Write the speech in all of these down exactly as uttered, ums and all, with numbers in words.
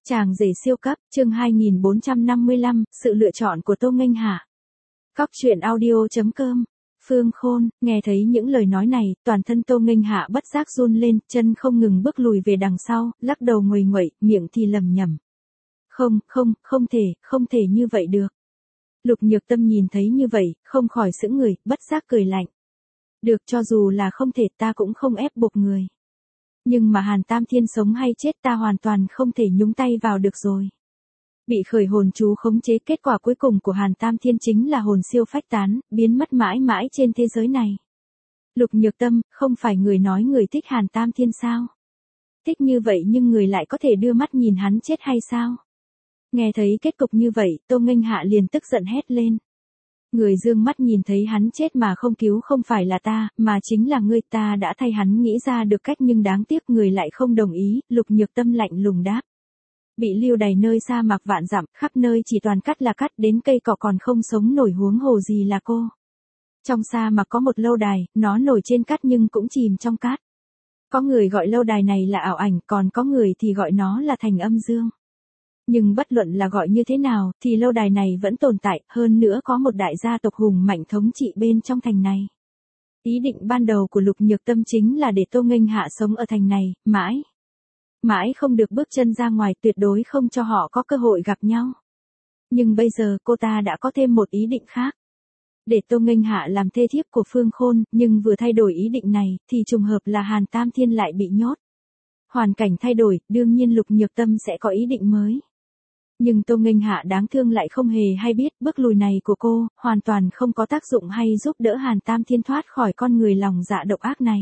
Chàng rể siêu cấp, chương hai nghìn bốn trăm năm mươi lăm, sự lựa chọn của Tô Nghênh Hạ. Cóc truyện audio chấm com. Phương Khôn, nghe thấy những lời nói này, toàn thân Tô Nghênh Hạ bất giác run lên, chân không ngừng bước lùi về đằng sau, lắc đầu nguầy nguậy, miệng thì lẩm nhẩm. Không, không, không thể, không thể như vậy được. Lục Nhược Tâm nhìn thấy như vậy, không khỏi sững người, bất giác cười lạnh. Được, cho dù là không thể, ta cũng không ép buộc người. Nhưng mà Hàn Tam Thiên sống hay chết ta hoàn toàn không thể nhúng tay vào được rồi. Bị khởi hồn chú khống chế, kết quả cuối cùng của Hàn Tam Thiên chính là hồn siêu phách tán, biến mất mãi mãi trên thế giới này. Lục Nhược Tâm, không phải người nói người thích Hàn Tam Thiên sao? Thích như vậy nhưng người lại có thể đưa mắt nhìn hắn chết hay sao? Nghe thấy kết cục như vậy, Tô Nghênh Hạ liền tức giận hét lên. Người dương mắt nhìn thấy hắn chết mà không cứu không phải là ta, mà chính là ngươi. Ta đã thay hắn nghĩ ra được cách nhưng đáng tiếc người lại không đồng ý. Lục Nhược Tâm lạnh lùng đáp. Bị lưu đày nơi sa mạc vạn dặm, khắp nơi chỉ toàn cắt là cắt, đến cây cỏ còn không sống nổi, huống hồ gì là cô. Trong sa mạc có một lâu đài, nó nổi trên cát nhưng cũng chìm trong cát. Có người gọi lâu đài này là ảo ảnh, còn có người thì gọi nó là thành âm dương. Nhưng bất luận là gọi như thế nào, thì lâu đài này vẫn tồn tại, hơn nữa có một đại gia tộc hùng mạnh thống trị bên trong thành này. Ý định ban đầu của Lục Nhược Tâm chính là để Tô Nghênh Hạ sống ở thành này, mãi. Mãi không được bước chân ra ngoài, tuyệt đối không cho họ có cơ hội gặp nhau. Nhưng bây giờ cô ta đã có thêm một ý định khác. Để Tô Nghênh Hạ làm thê thiếp của Phương Khôn, nhưng vừa thay đổi ý định này, thì trùng hợp là Hàn Tam Thiên lại bị nhốt. Hoàn cảnh thay đổi, đương nhiên Lục Nhược Tâm sẽ có ý định mới. Nhưng Tô Nghênh Hạ đáng thương lại không hề hay biết bước lùi này của cô, hoàn toàn không có tác dụng hay giúp đỡ Hàn Tam Thiên thoát khỏi con người lòng dạ độc ác này.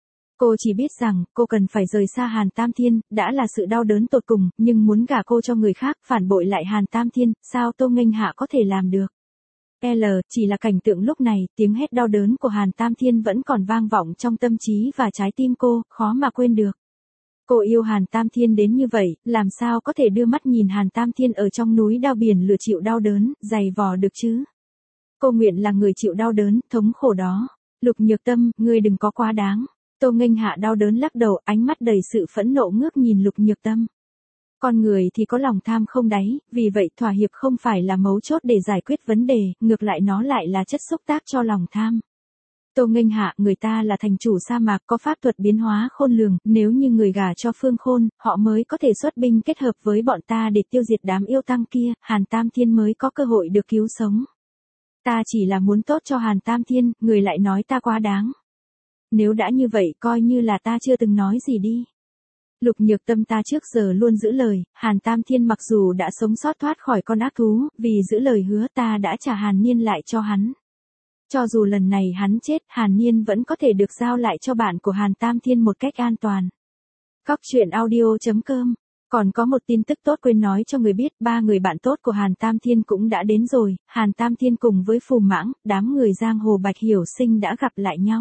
Cô chỉ biết rằng, cô cần phải rời xa Hàn Tam Thiên, đã là sự đau đớn tột cùng, nhưng muốn gả cô cho người khác, phản bội lại Hàn Tam Thiên, sao Tô Nghênh Hạ có thể làm được? L, chỉ là cảnh tượng lúc này, tiếng hét đau đớn của Hàn Tam Thiên vẫn còn vang vọng trong tâm trí và trái tim cô, khó mà quên được. Cô yêu Hàn Tam Thiên đến như vậy, làm sao có thể đưa mắt nhìn Hàn Tam Thiên ở trong núi đao biển lửa chịu đau đớn, dày vò được chứ? Cô nguyện là người chịu đau đớn, thống khổ đó. Lục Nhược Tâm, ngươi đừng có quá đáng. Tô Nghênh Hạ đau đớn lắc đầu, ánh mắt đầy sự phẫn nộ ngước nhìn Lục Nhược Tâm. Con người thì có lòng tham không đáy, vì vậy thỏa hiệp không phải là mấu chốt để giải quyết vấn đề, ngược lại nó lại là chất xúc tác cho lòng tham. Tô Nghênh Hạ, người ta là thành chủ sa mạc, có pháp thuật biến hóa khôn lường, nếu như người gả cho Phương Khôn, họ mới có thể xuất binh kết hợp với bọn ta để tiêu diệt đám yêu tăng kia, Hàn Tam Thiên mới có cơ hội được cứu sống. Ta chỉ là muốn tốt cho Hàn Tam Thiên, người lại nói ta quá đáng. Nếu đã như vậy coi như là ta chưa từng nói gì đi. Lục Nhược Tâm, ta trước giờ luôn giữ lời, Hàn Tam Thiên mặc dù đã sống sót thoát khỏi con ác thú, vì giữ lời hứa ta đã trả Hàn Niên lại cho hắn. Cho dù lần này hắn chết, Hàn Niên vẫn có thể được giao lại cho bạn của Hàn Tam Thiên một cách an toàn. Cóc truyện audio chấm com. Còn có một tin tức tốt quên nói cho người biết, ba người bạn tốt của Hàn Tam Thiên cũng đã đến rồi, Hàn Tam Thiên cùng với Phù Mãng, đám người giang hồ Bạch Hiểu Sinh đã gặp lại nhau.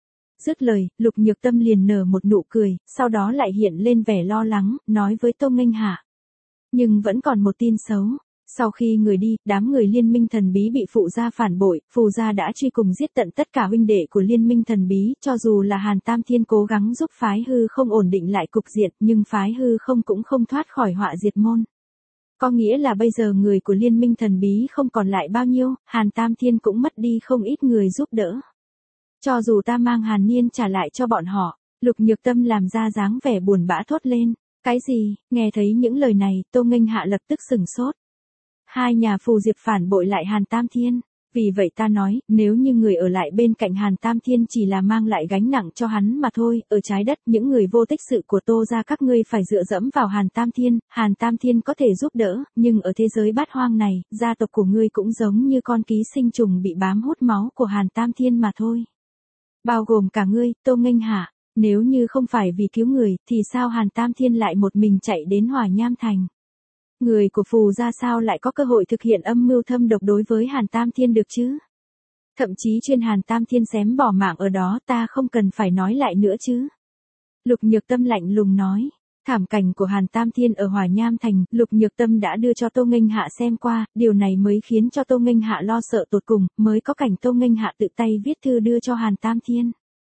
Dứt lời, Lục Nhược Tâm liền nở một nụ cười, sau đó lại hiện lên vẻ lo lắng, nói với Tô Nghênh Hạ. Nhưng vẫn còn một tin xấu. Sau khi người đi, đám người Liên Minh Thần Bí bị Phụ gia phản bội, Phù gia đã truy cùng giết tận tất cả huynh đệ của Liên Minh Thần Bí, cho dù là Hàn Tam Thiên cố gắng giúp phái hư không ổn định lại cục diện, nhưng phái hư không cũng không thoát khỏi họa diệt môn. Có nghĩa là bây giờ người của Liên Minh Thần Bí không còn lại bao nhiêu, Hàn Tam Thiên cũng mất đi không ít người giúp đỡ. Cho dù ta mang Hàn Niên trả lại cho bọn họ, Lục Nhược Tâm làm ra dáng vẻ buồn bã thốt lên. Cái gì? Nghe thấy những lời này, Tô Nghênh Hạ lập tức sửng sốt. Hai nhà Phù Diệp phản bội lại Hàn Tam Thiên. Vì vậy ta nói, nếu như người ở lại bên cạnh Hàn Tam Thiên chỉ là mang lại gánh nặng cho hắn mà thôi, ở trái đất những người vô tích sự của Tô gia các ngươi phải dựa dẫm vào Hàn Tam Thiên, Hàn Tam Thiên có thể giúp đỡ, nhưng ở thế giới bát hoang này, gia tộc của ngươi cũng giống như con ký sinh trùng bị bám hút máu của Hàn Tam Thiên mà thôi. Bao gồm cả ngươi, Tô Nghênh Hạ, nếu như không phải vì cứu người, thì sao Hàn Tam Thiên lại một mình chạy đến Hỏa Nham Thành? Người của Phù gia sao lại có cơ hội thực hiện âm mưu thâm độc đối với Hàn Tam Thiên được chứ? Thậm chí chuyên Hàn Tam Thiên xém bỏ mạng ở đó ta không cần phải nói lại nữa chứ. Lục Nhược Tâm lạnh lùng nói. Thảm cảnh của Hàn Tam Thiên ở Hỏa Nham Thành, Lục Nhược Tâm đã đưa cho Tô Nghênh Hạ xem qua, điều này mới khiến cho Tô Nghênh Hạ lo sợ tột cùng, mới có cảnh Tô Nghênh Hạ tự tay viết thư đưa cho Hàn Tam Thiên.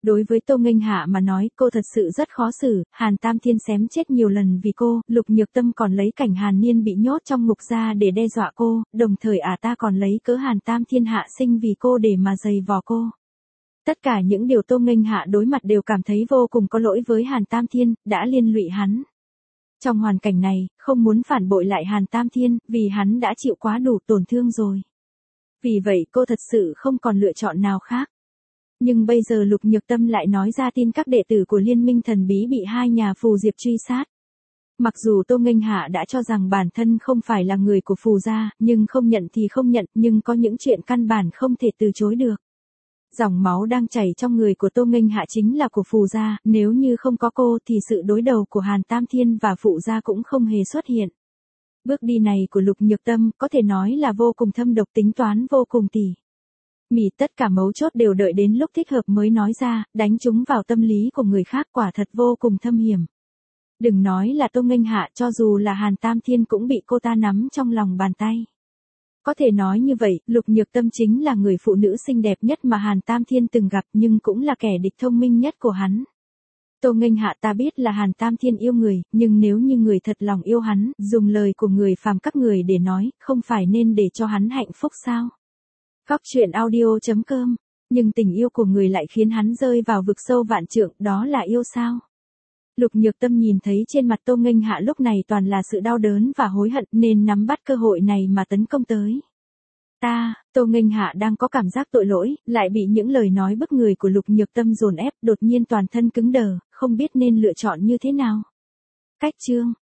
Đối với Tô Nghênh Hạ mà nói, cô thật sự rất khó xử, Hàn Tam Thiên xém chết nhiều lần vì cô, Lục Nhược Tâm còn lấy cảnh Hàn Niên bị nhốt trong ngục ra để đe dọa cô, đồng thời ả ta còn lấy cớ Hàn Tam Thiên hạ sinh vì cô để mà giày vò cô. Tất cả những điều Tô Nghênh Hạ đối mặt đều cảm thấy vô cùng có lỗi với Hàn Tam Thiên, đã liên lụy hắn. Trong hoàn cảnh này, không muốn phản bội lại Hàn Tam Thiên, vì hắn đã chịu quá đủ tổn thương rồi. Vì vậy cô thật sự không còn lựa chọn nào khác. Nhưng bây giờ Lục Nhược Tâm lại nói ra tin các đệ tử của Liên minh thần bí bị hai nhà Phù Diệp truy sát. Mặc dù Tô Nghênh Hạ đã cho rằng bản thân không phải là người của Phù gia, nhưng không nhận thì không nhận, nhưng có những chuyện căn bản không thể từ chối được. Dòng máu đang chảy trong người của Tô Nghênh Hạ chính là của Phù gia, nếu như không có cô thì sự đối đầu của Hàn Tam Thiên và Phù gia cũng không hề xuất hiện. Bước đi này của Lục Nhược Tâm có thể nói là vô cùng thâm độc, tính toán vô cùng tỉ mỉ, tất cả mấu chốt đều đợi đến lúc thích hợp mới nói ra, đánh chúng vào tâm lý của người khác, quả thật vô cùng thâm hiểm. Đừng nói là Tô Nghênh Hạ, cho dù là Hàn Tam Thiên cũng bị cô ta nắm trong lòng bàn tay. Có thể nói như vậy, Lục Nhược Tâm chính là người phụ nữ xinh đẹp nhất mà Hàn Tam Thiên từng gặp, nhưng cũng là kẻ địch thông minh nhất của hắn. Tô Nghênh Hạ, ta biết là Hàn Tam Thiên yêu người, nhưng nếu như người thật lòng yêu hắn, dùng lời của người phàm các người để nói, không phải nên để cho hắn hạnh phúc sao? Góc truyện audio chấm com. Nhưng tình yêu của người lại khiến hắn rơi vào vực sâu vạn trượng, đó là yêu sao? Lục Nhược Tâm nhìn thấy trên mặt Tô Nghênh Hạ lúc này toàn là sự đau đớn và hối hận, nên nắm bắt cơ hội này mà tấn công tới. Ta, Tô Nghênh Hạ đang có cảm giác tội lỗi, lại bị những lời nói bức người của Lục Nhược Tâm dồn ép, đột nhiên toàn thân cứng đờ, không biết nên lựa chọn như thế nào. Cách chương